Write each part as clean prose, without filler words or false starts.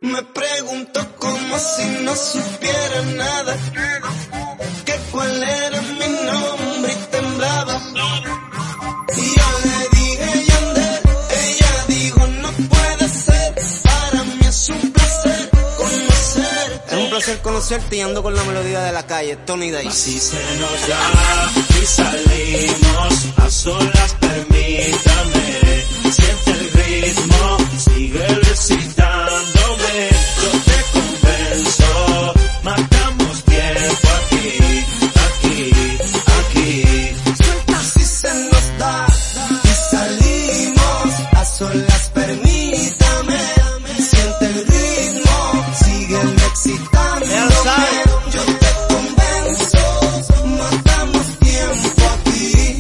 Me pregunto como si no supiera nada, que cuál era mi nombre y temblaba. Y yo le dije Yandel, ella dijo no puede ser, para mí es un placer conocer. Es un placer conocerte y ando con la melodía de la calle, Tony Dice. Así se nos da y salimos a solas, permítame, siente el ritmo, sigue recitándome, yo te convenzo, matamos tiempo aquí. Así se nos da y salimos a solas, permítame, siente el ritmo, sigue excitándome. Ya lo sabes. Yo te convenzo, matamos tiempo aquí.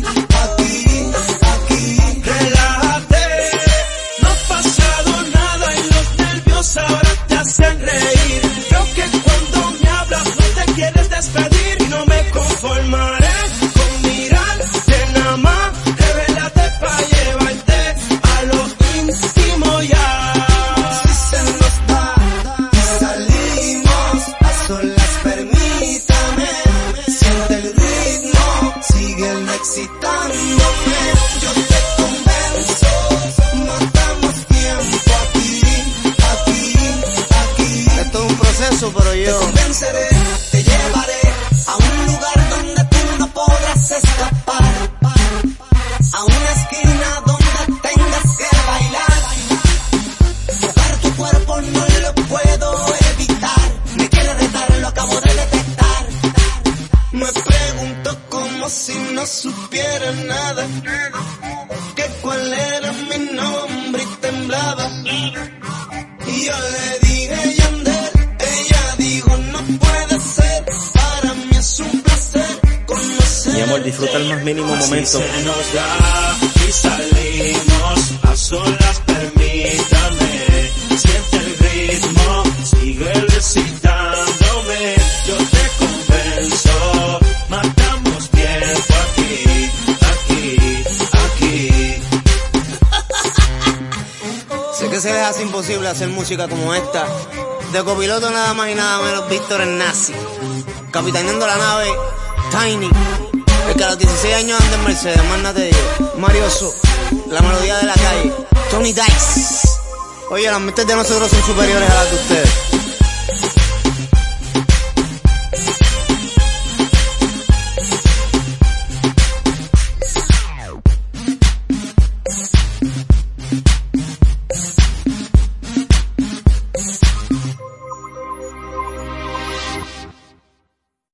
Relájate, no ha pasado nada y los nervios ahora te hacen reír. Creo que cuando me hablas no te quieres despedir y no me conformaré con mirarte nada más. Revélate pa' llevarte a lo íntimo ya. Así se nos da y salimos a solas, permítame, siente el ritmo, sigue excitándome. Yo te convenzo, matamos tiempo aquí. Esto es un proceso, pero Te yo convenceré, te llevaré a un lugar donde tú no podrás escapar, a una esquina donde tengas que bailar. Tocar tu cuerpo no lo puedo evitar, me quiere retar, lo acabo de detectar. Me pregunto como si no supiera nada, que cuál era mi nombre y temblaba. Y yo le dije Yandel, ella dijo no puede ser, para mí es un placer conocer. mi amor, disfruta el más mínimo Así momento. se nos da y salimos a solas, permítame, siente el ritmo, sigue recitándome, yo te convenzo, matamos tiempo aquí. Sé que se les hace imposible hacer música como esta. De copiloto nada más y nada menos Víctor el Nazi. Capitaneando la nave, Tiny. El que a los 16 años anda en Mercedes, más nada te digo. Marioso, la melodía de la calle, Tony Dice. Oye, las mentes de nosotros son superiores a las de ustedes.